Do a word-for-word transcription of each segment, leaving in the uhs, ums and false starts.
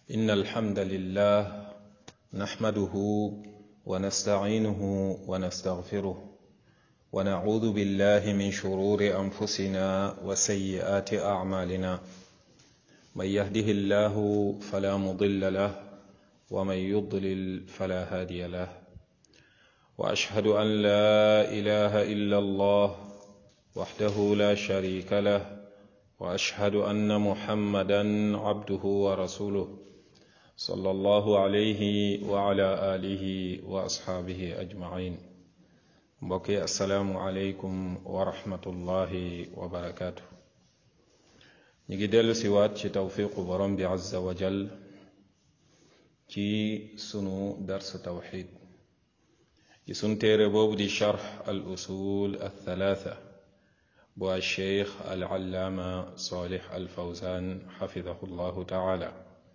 إن الحمد لله نحمده ونستعينه ونستغفره ونعوذ بالله من شرور أنفسنا وسيئات أعمالنا من يهده الله فلا مضل له ومن يضلل فلا هادي له وأشهد أن لا إله إلا الله وحده لا شريك له وأشهد أن محمدا عبده ورسوله صلى الله عليه وعلى آله وأصحابه أجمعين mbokki assalaamu aleykum wa rahmatullahi wa barakaatu. ñu ngi dellu si waat ci tawfiqu borom bi azza wa jal ci sunu darsu tawxid ci sunu téere boobu di charx al usul al thalaatha bu al cheikh al allaama salih al fawzan xafidahu llahu taala.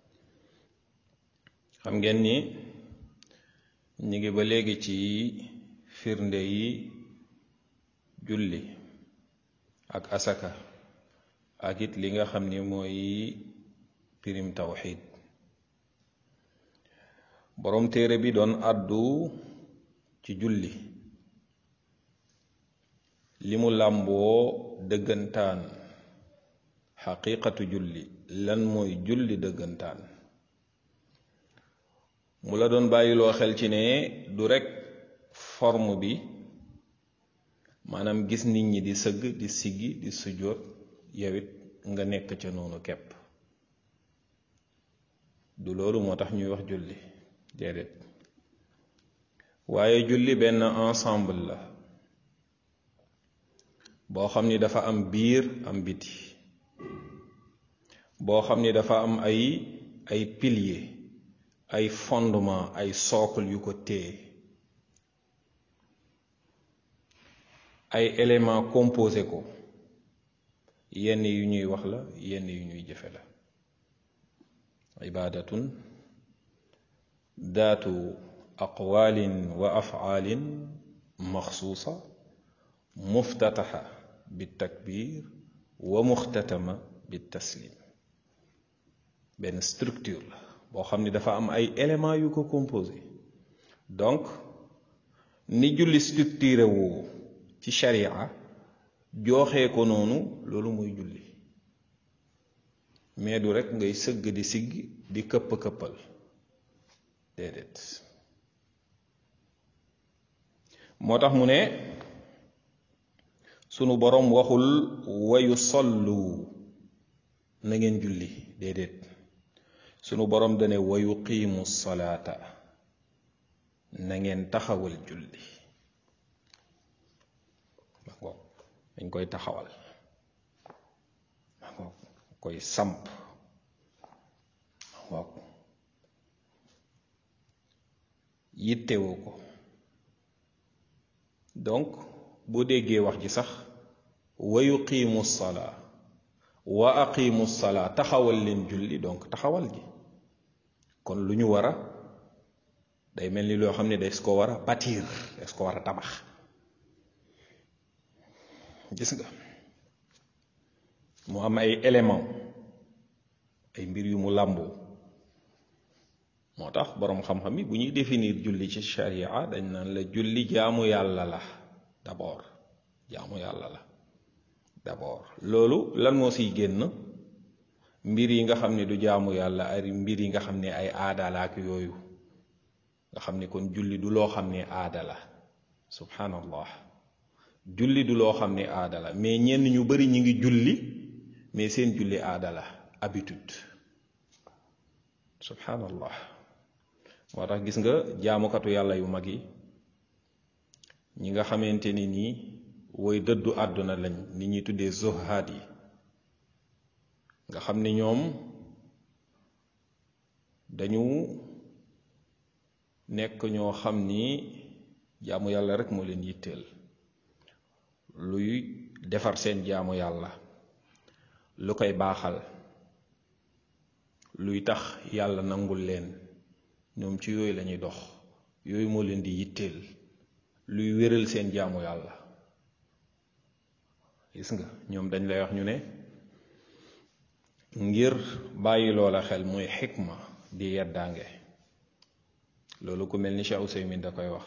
xam ngeen ni ñu ngi ba léegi ci firnde yi julli ak asaka ak it li nga xam ni mooy pirim tawxid. boroom téere bi doon àddu ci julli li mu làmboo dëggantaan xaqiqatu julli lan mooy julli dëggantaan mu la doon bàyyiloo xel ci ne du rekk forme bi maanaam gis nit ñi di sëgg di siggi di sujjóot yowit nga nekk ca noonu kepp du loolu moo tax ñuy wax julli déedéet waaye julli benn ensemble la boo xam ni dafa am biir am biti, boo xam ni dafa am ay ay pilier ay fondement ay socle yu ko téye, ay éléments composé ko, yenn yu ñuy wax la yenn yu ñuy jëfe la. ibadatun daatu aqwalin wa af'alin maxsuusa muftataha bitakbir wa muxtatama bitaslim. benn structure la boo xam ni dafa am ay éléments yu ko composé. donc ni julli structuré woo ci sharia jooxee ko noonu loolu mooy julli, mais du rekk ngay sëgg di sigg di këpp këppal déedéet. moo tax mu ne sunu boroom waxul wayu sollu na ngeen julli déedéet, sunu boroom dane wayu qiimu salaata na ngeen taxawal julli. dañ koy taxawal koy samp yittewoo ko. donc boo déggee wax ji sax wa yuqiimu salaa wa aqiimu salaa taxawal leen julli, donc taxawal gi kon lu ñu war a day mel ni loo xam ne des ko war a bâtir, des ko war a tabax. gis nga mu am ay éléments ay mbir yu mu làmboo. moo tax boroom xam-xam yi bu ñuy définir julli ci sharia dañ naan la julli jaamu yàlla la d'abord, jaamu yàlla la d'abord. loolu lan moo siy génn? mbir yi nga xam ne du jaamu yàlla ay mbir yi nga xam ne ay aada la ak yooyu nga xam ne kon julli du loo xam ne aada la. subhanallah, julli du loo xam ne aada la, mais ñenn ñu bari ñi ngi julli mais seen julli aada la, habitude. subhanallah. moo tax gis nga jaamukatu yàlla yu mag yi ñi nga xamante ni nii woy dëddu àdduna lañ, ni ñuy tuddee zuhaad yi, nga xam ni ñoom dañu nekk ñoo xam ni jaamu yàlla rek moo leen yitteel, luy defar seen jaamu yàlla, lu koy baaxal, luy tax yàlla nangul leen, ñoom ci yooyu lañuy dox. yooyu moo leen di yitteel, luy wéral seen jaamu yàlla. gis nga ñoom dañ lay wax ñu ne ngir bàyyi loola xel mooy xikma di yeddaange. loolu ku mel ni Cheikh Ousaymin da koy wax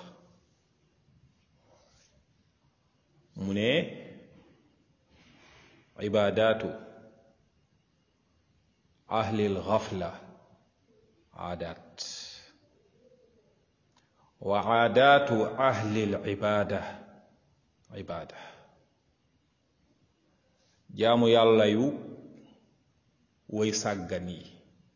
mu ne ibaadaatu ahli al-ghafla aadaat wa aadaatu ahli al-ibaada ibaada. jaamu yàlla yu way sàggan yi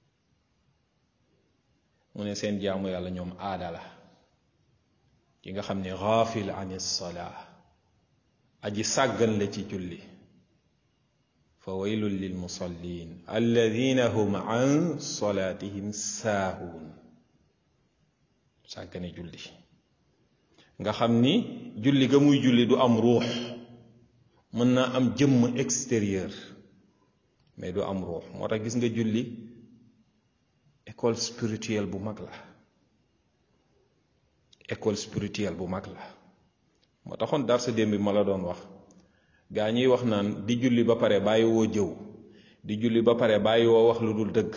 mu ne seen jaamu yàlla ñoom aada la. ki nga xam ne gaafil an as-salaa aji sàggan la ci julli fa waylun lil musallin alladina hum an salaatihim saahuun. sàggane julli nga xam ni julli ga muy julli du am ruux. mën naa am jëmm extérieur mais du am ruux. moo tax gis nga julli école spirituelle bu mag la école spirituelle bu mag la. moo taxoon dar sa démb bi ma la doon wax gaa ñiy wax naan di julli ba pare bàyyi woo jëw di julli ba pare bàyyi woo wax lu dul dëgg.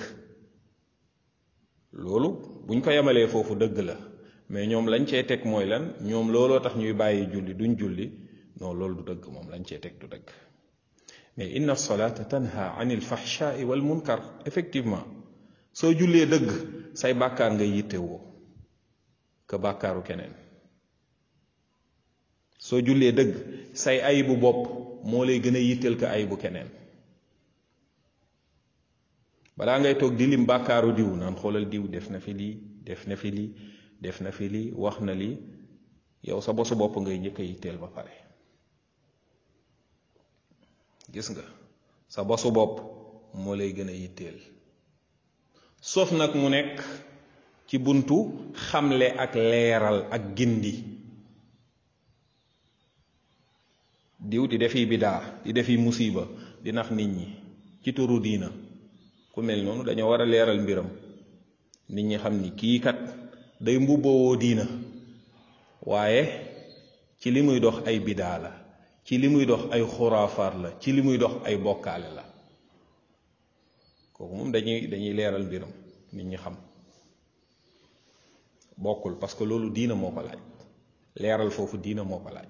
loolu buñ ko yemalee foofu dëgg la mais ñoom lañ cee teg mooy lan ñoom looloo tax ñuy bàyyi julli duñ julli. non loolu du dëgg moom lañ cee teg du dëgg. mais inna salata tanha anil fahshaai wal munkar. effectivement soo jullee dëgg say bàkkaar ngay yittewoo que bàkkaaru keneen. soo jullee dëgg say ayibu bopp moo lay gën a yitteel que ayibu keneen. balaa ngay toog di lim bàkkaaru diw naan xoolal diw def na fi lii def na fi lii def na fi lii wax na lii yow sa bosu bopp ngay njëkk a yitteel ba pare. gis nga sa bosu bopp moo lay gën a yitteel. sauf nag mu nekk ci buntu xamle ak leeral ak gindi. diw di defi bidaa di defi musiba di nax nit ñi ci turu diina ku mel noonu dañoo war a leeral mbiram nit ñi xam ni kii kat day mbubboo diina waaye ci li muy dox ay bidaa la ci li muy dox ay xuraafaat la ci li muy dox ay bokkaale la. kooku moom dañuy dañuy leeral mbiram nit ñi xam bokkul parce que loolu diina moo ko laaj. leeral foofu diina moo ko laaj.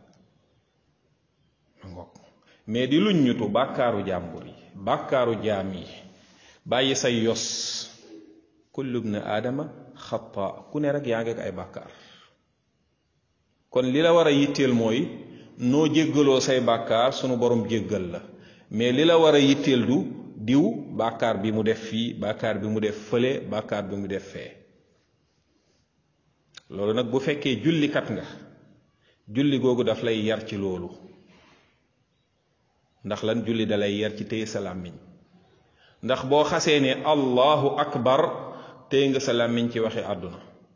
mais di luñ ñutu bàkkaaru jàmbur yi bàkkaaru jaam yi bàyyi say yos. kullu ibn aadama xata ku ne rek yaa ngi ak ay bàkkaar. kon li la war a yitteel mooy noo jéggaloo say bàkkaar sunu borom jéggal la mais li la war a yitteel du diw bàkkaar bi mu def fii bàkkaar bi mu def fële bàkkaar bi mu def fee. loolu nag bu fekkee jullikat nga julli googu daf lay yar ci loolu. ndax lan julli dalay yar ci téye sa làmmiñ. ndax boo xasee ne allahu akbar téye nga sa làmmiñ ci waxi àdduna.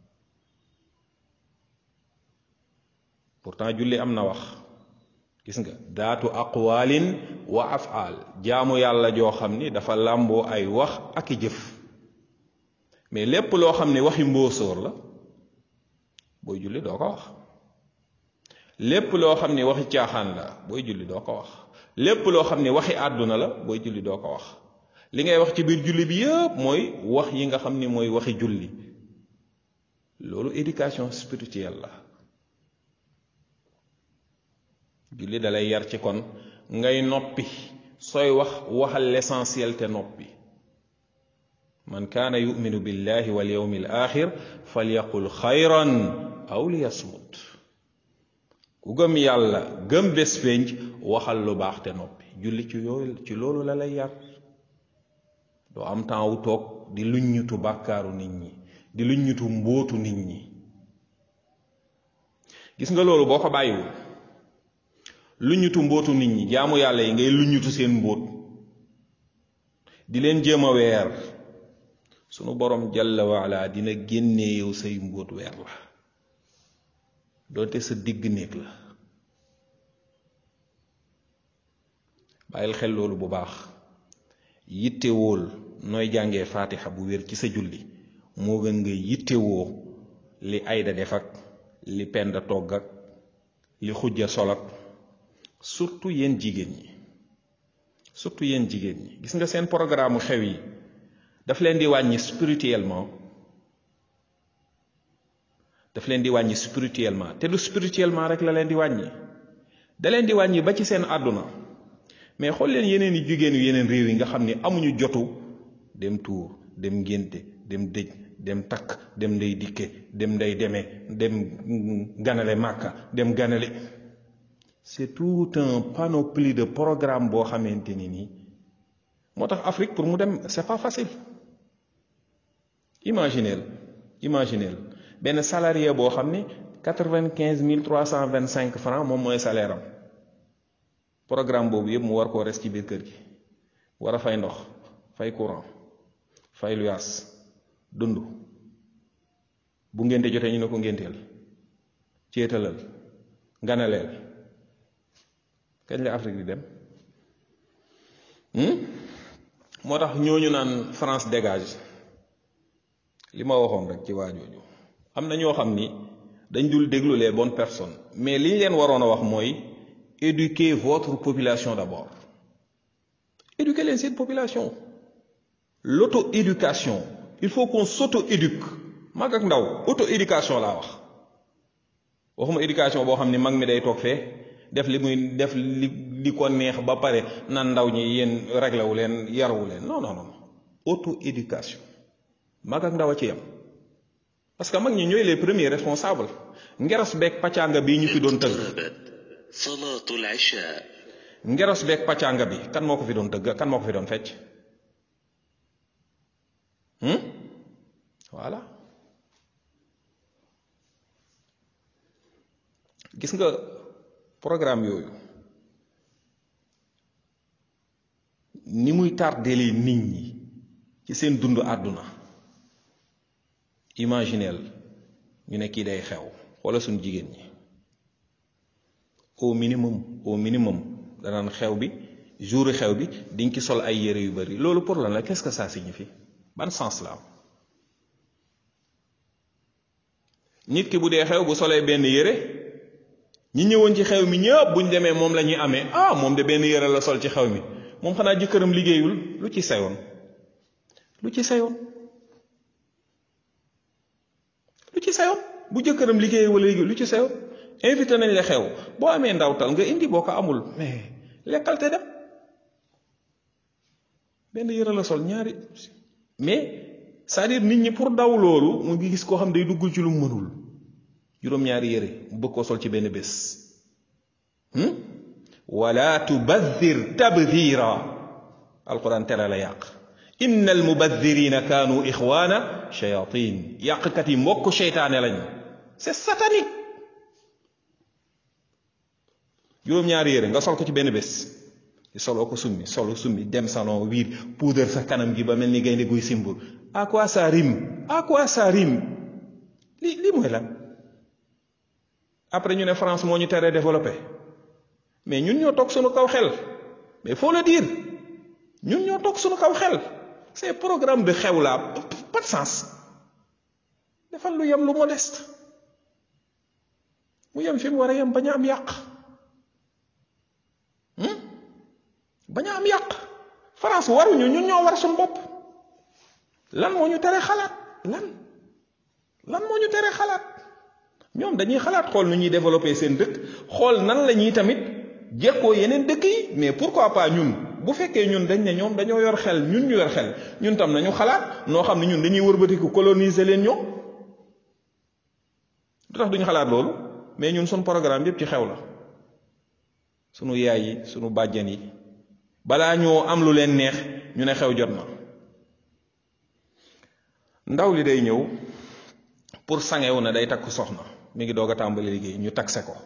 pourtant julli am na wax gis nga daatu aqwaalin wa afaal jaamu yàlla joo xam ni dafa làmboo ay wax ak i jëf. mais lépp loo xam ne waxi mbóosóor la booy julli doo ko wax. lépp loo xam ne waxi caaxaan la booy julli doo ko wax. lépp loo xam ne waxi àdduna la booy julli doo ko wax. li ngay wax ci biir julli bi yëpp mooy wax yi nga xam ni mooy waxi julli. loolu éducation spirituelle la. julli dalay yar ci kon ngay noppi sooy wax waxal l'essentiel te noppi. man kaana yuminu billahi wal yawmi al axir falyaqul xayran aw liyasmut. ku gëm yàlla gëm bés pénc waxal lu baax te noppi. julli ci yooyu ci loolu la lay yar. doo am temps wu toog di luññutu bàkkaaru nit ñi di luññutu mbóotu nit ñi. gis nga loolu boo ko bàyyiwul luññutu mbóotu nit ñi jaamu yàlla yi ngay luññutu seen mbóot di leen jéem a weer sunu borom jalla waala dina génnee yow say mbóot weer la doonte sa digg néeg la. bàyyil xel loolu bu baax. yittewóol nooy jàngee faatixa bu wér ci sa julli moo gën nga yittewoo li ayda def ak li penda togg ak li xujja sol ak surtout yéen jigéen ñi surtout yéen jigéen ñi gis nga seen programme xew yi daf leen di wàññi spirituellement daf leen di wàññi spirituellement te du spirituellement rek la leen di wàññi da leen di wàññi ba ci seen àdduna mais xool leen yeneen i jigéen yu yeneen réew yi nga xam ni amuñu jotu dem tuur dem ngénte dem dëj dem takk dem ndey dikke dem ndey demee dem ganale màkka dem ganale c'est tout un panoplie de programme boo xamante ni nii moo tax Afrique pour mu dem c'est pas facile. imaginez imaginez benn salarié boo xam ni quatre-vingt-quinze mille trois cent vingt-cinq francs moom mooy salaire am programme boobu yëpp mu war koo res ci biir kër gi war a fay ndox fay courant fay luyaas dund bu ngénte jotee ñu ne ko ngénteel céetalal nganaleel kañ la Afrique di dem moo tax ñooñu naan France dégage li ma waxoon rek ci waajooju am na ñoo xam ni dañ dul déglu les bonnes personnes mais li ñu leen waroon a wax mooy éduquer votre population d'abord éduquer leen seen population l'auto-éducation il faut qu'on s'auto-éduque mag ak ndaw auto-éducation laa wax waxuma éducation boo xam ni mag mi day toog fee def li muy def li li ko neex ba pare nan ndaw ñi yéen réglé wu leen yarwu leen non non non auto-éducation mag ak ndaw a ci yam parce que mag ñi ñooy les premiers responsables ngeros beeg pàccanga bi ñu fi doon tëgg salaatul isha ngeros beeg pàccanga bi kan moo ko fi doon tëgg kan moo ko fi doon fecc voilà gis nga programme yooyu ni muy tardeli nit ñi ci seen dund àdduna imagineel ñu ne kii day xew wala suñ jigéen ñi au minimum au minimum danaan xew bi jour xew bi diñ ci sol ay yére yu bari loolu pour lan la qu'est-ce que ça signifie ban sens la am nit ki bu dee xew bu solee benn yére ñi ñëwoon ci xew mi ñëpp buñ demee moom la ñuy amee ah moom de benn yére la sol ci xew mi moom xanaa jëkkëram liggéeyul lu ci sayoon lu ci sayoon lu ci sayoon bu jëkkëram liggéey wala liggéey lu ci sayoon invité nañ la xew boo amee ndawtal nga indi boo ko amul mais lekkal te dem benn yëre la sol ñaari mais c'est-à-dire nit ñi pour daw loolu mu ngi gis koo xam day duggul ci lu mënul juróom-ñaari yëre mu bëgg koo sol ci benn bés wala tubaddir tabdira alquran tere la yàq inna almubaddirina kaanu ixwaana shayatin yàqkat yi mbokk seytaane lañ c'est satanique juróom-ñaari yére nga sol ko ci benn bés di soloo ko summi solo summi dem salon wiir poudre sa kanam gi ba mel ni gaynde guy simbur à quoi ça rime à quoi ça rime li li mooy lan après ñu ne France moo ñu teree développé mais ñun ñoo toog suñu kaw xel mais faut le dire ñun ñoo toog suñu kaw xel ces programmes de xew la pas de sens defal lu yem lu modeste mu yem fi mu war a yem bañ a am yàq bañ a am yàq France waruñu ñun ñoo war suñu bopp lan moo ñu tere xalaat lan lan moo ñu tere xalaat ñoom dañuy xalaat xool nu ñuy développer seen dëkk xool nan la ñuy tamit jekkoo yeneen dëkk yi mais pourquoi pas ñun bu fekkee ñun dañ ne ñoom dañoo yor xel ñun ñu yor xel ñun tam nañu xalaat noo xam ne ñun dañuy wërbatiku coloniser leen ñoom du tax duñu xalaat loolu mais ñun suñu programme yépp ci xew la sunu yaay yi sunu bàjjen yi balaa ñoo am lu leen neex ñu ne xew jot na ndaw li day ñëw pour sangewu na day takk soxna mi ngi doog a tàmbali liggéey ñu taxe ko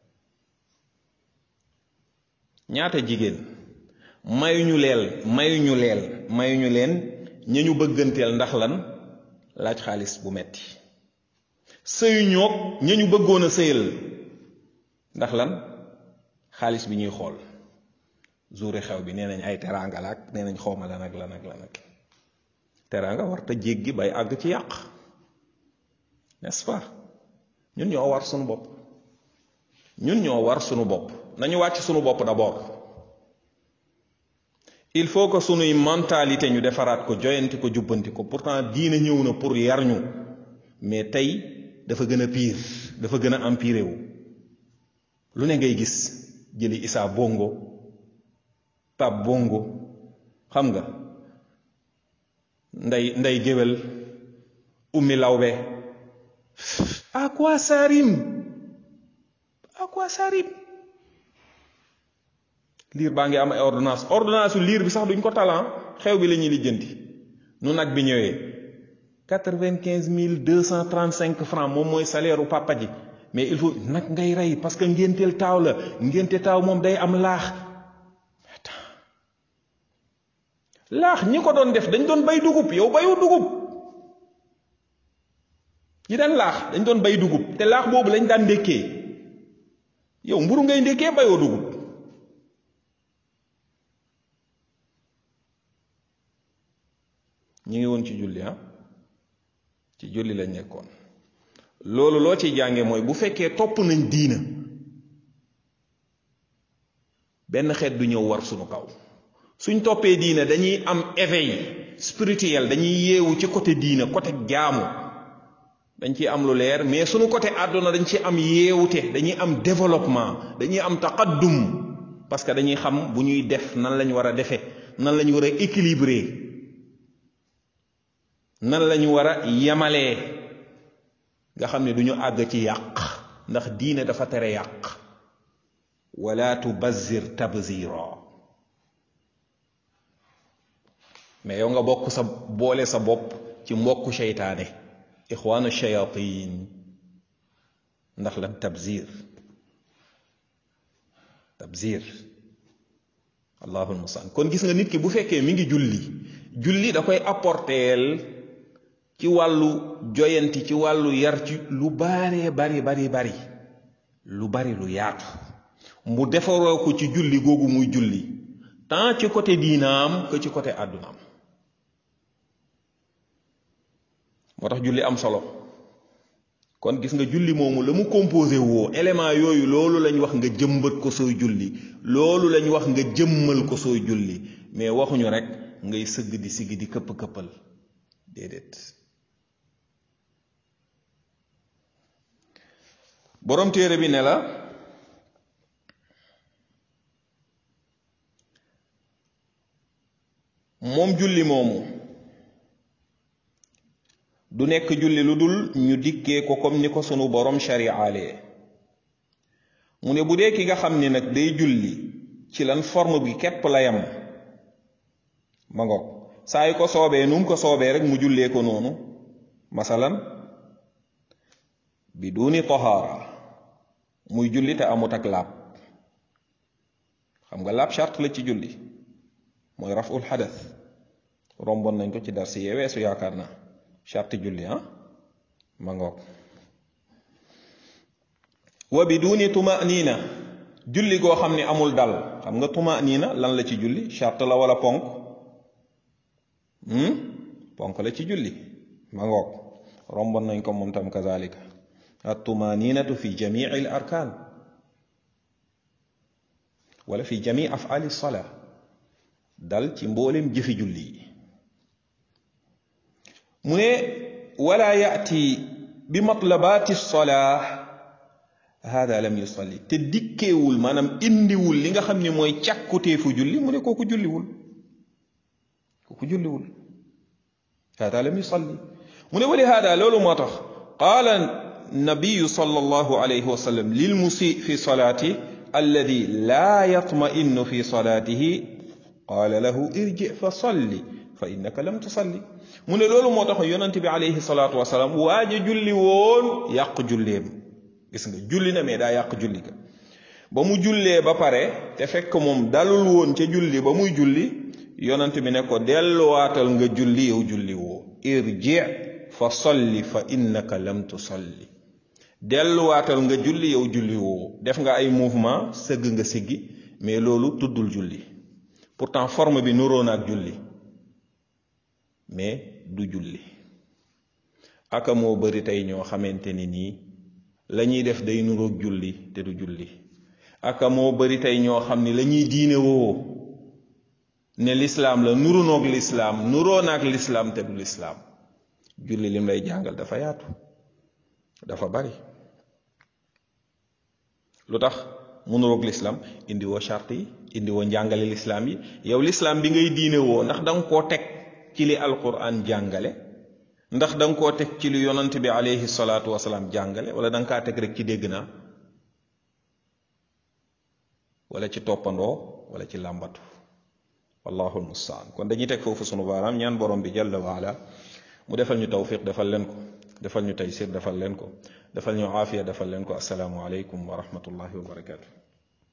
ñaata jigéen mayuñu leel mayuñu leel mayuñu leen ña ñu bëgganteel ndax lan laaj xaalis bu metti sëyu ñoog ña ñu bëggoon a sëyal ndax lan xaalis bi ñuy xool jour xew bi nee nañ ay teraanga la ak nee nañ xawma lan ak lan ak lan ak teraanga war ta jéggi bay àgg ci yàq n'est-ce pas ñun ñoo war sunu bopp ñun ñoo war sunu bopp nañu wàcc sunu bopp d'abord il faut que sunuy mentalité ñu defaraat ko joyanti ko jubbanti ko pourtant diine ñëw na pour yar ñu mais tey dafa gën a pire dafa gën a empiré wu lu ne ngay gis jëli Issa Bongo Pape Bongo xam nga nday nday géwél Ummi Lawbe à quoi ça rime à quoi ça rime liir baa ngi am ay ordonnance ordonnance liir bi sax duñ ko talan xew bi la ñuy lijjanti nu nag bi ñëwee quatre-vingt-quinze mille deux cent trente-cinq francs moom mooy salaire u papa ji mais il faut nag ngay rey parce que ngénteel taaw la ngénte taaw moom day am laax laax ñi ko doon def dañ doon bay dugub yow bayu dugub ñi daan laax dañ doon bay dugub te laax boobu lañ daan ndékkee yow mburu ngay ndékkee bayoo dugub ñu ngi woon ci julli ah ci julli lañ nekkoon loolu loo ciy jànge mooy bu fekkee topp nañ diina benn xeet du ñëw war suñu kaw suñ toppee diina dañuy am éveil spirituel dañuy yeewu ci côté diina côté jaamu dañ ciy am lu leer mais suñu côté àdduna dañ ci am yeewute dañuy am développement dañuy am taqaddum parce que dañuy xam bu ñuy def nan lañ war a defe nan lañ war a équilibrer nan lañu war a yemalee nga xam ne du ñu àgg ci yàq ndax diine dafa tere yàq wala tubazzir tabzira mais yow nga bokk sa boole sa bopp ci mbokku seytaane ixwaanu shayatin ndax lan tabzir tabzir allahul mustaan kon gis nga nit ki bu fekkee mi ngi julli julli da koy apporteel ci wàllu joyanti ci wàllu yar ci lu baree bari bari bari lu bari lu yaatu mu defaroo ko ci julli googu muy julli tant ci côté diinaam que ci côté àddunaam moo tax julli am solo kon gis nga julli moomu la mu composé woo élément yooyu loolu lañ wax nga jëmbat ko sooy julli loolu lañ wax nga jëmmal ko sooy julli mais waxuñu rek ngay sëgg di sigg di këpp këppal déedéet borom téere bi ne la moom julli moomu du nekk julli lu dul ñu dikkee ko comme ni ko sunu borom shari'aalee mu ne bu dee ki nga xam ne nag day julli ci lan forme bi képp la yam ma ngoog saa yu ko soobee nu mu ko soobee rek mu jullee ko noonu masalan bi duni tahaara muy julli te amut ak laab xam nga laab charte la ci julli mooy raful xadas romboon nañ ko ci dar si yeweesu yaakaar naa charte julli ah ma ngoog wa bi duni tumanina julli goo xam ne amul dal xam nga tumanina lan la ci julli charte la wala ponk hmm? ponk la ci julli ma ngoog romboon nañ ko moom tam kazalika at-tumaninatu fi jamii al arkaan wala fi jamii af'ali salaa dal ci mboolem jëfi julli yi mu ne wala yaati bi matlabaati salaa hada lam yusalli te dikkeewul maanaam indiwul li nga xam ne mooy càkkuteefu julli mu ne kooku julliwul kooku julliwul hada lam yusalli mu ne wali hada loolu moo tax qaala nabiyu sallallahu alayhi wa sallam lil musii fi salaati alladi laa yatma'innu fi salaatihi qaala lahu irji fa salli fa innaka lam tusalli mu ne loolu moo tax yonent bi alayhi salaatu wasalaam waaja julli woon yàq julleem gis nga julli na mais daa yàq julli ka ba mu jullee ba pare te fekk moom dalul woon ca julli ba muy julli yonent bi ne ko delluwaatal nga julli yow julli woo irji fa salli fa innaka lam tusalli delluwaatal nga julli yow julli woo def nga ay mouvement sëgg nga siggi mais loolu tuddul julli pourtant forme bi nuróo na ak julli mais du julli aka moo bari tey ñoo xamante ni nii la ñuy def day nuróog julli te du julli aka moo bari tey ñoo xam ni la ñuy diine woo ne lislaam la nuru noog lislaam nuroo naag lislaam te du lislaam julli lim lay jàngal dafa yaatu dafa bari. lu tax mënuroog lislaam indi woo charte yi indi woo njàngale lislaam yi yow lislaam bi ngay diine woo ndax danga koo teg ci li alquran jàngale ndax danga koo teg ci li yonant bi alayhi salaatu wasalaam jàngale wala danga kaa teg rek ci dégg naa wala ci toppandoo wala ci làmbatu wallahu almustaan kon dañuy teg foofu sunu baaraam ñaan borom bi jalla waala mu defal ñu tawfiq defal leen ko defal ñu taysir defal leen ko defal ñu aafiya defal leen ko assalaamu aleykum wa rahmatullahi wa barakatuh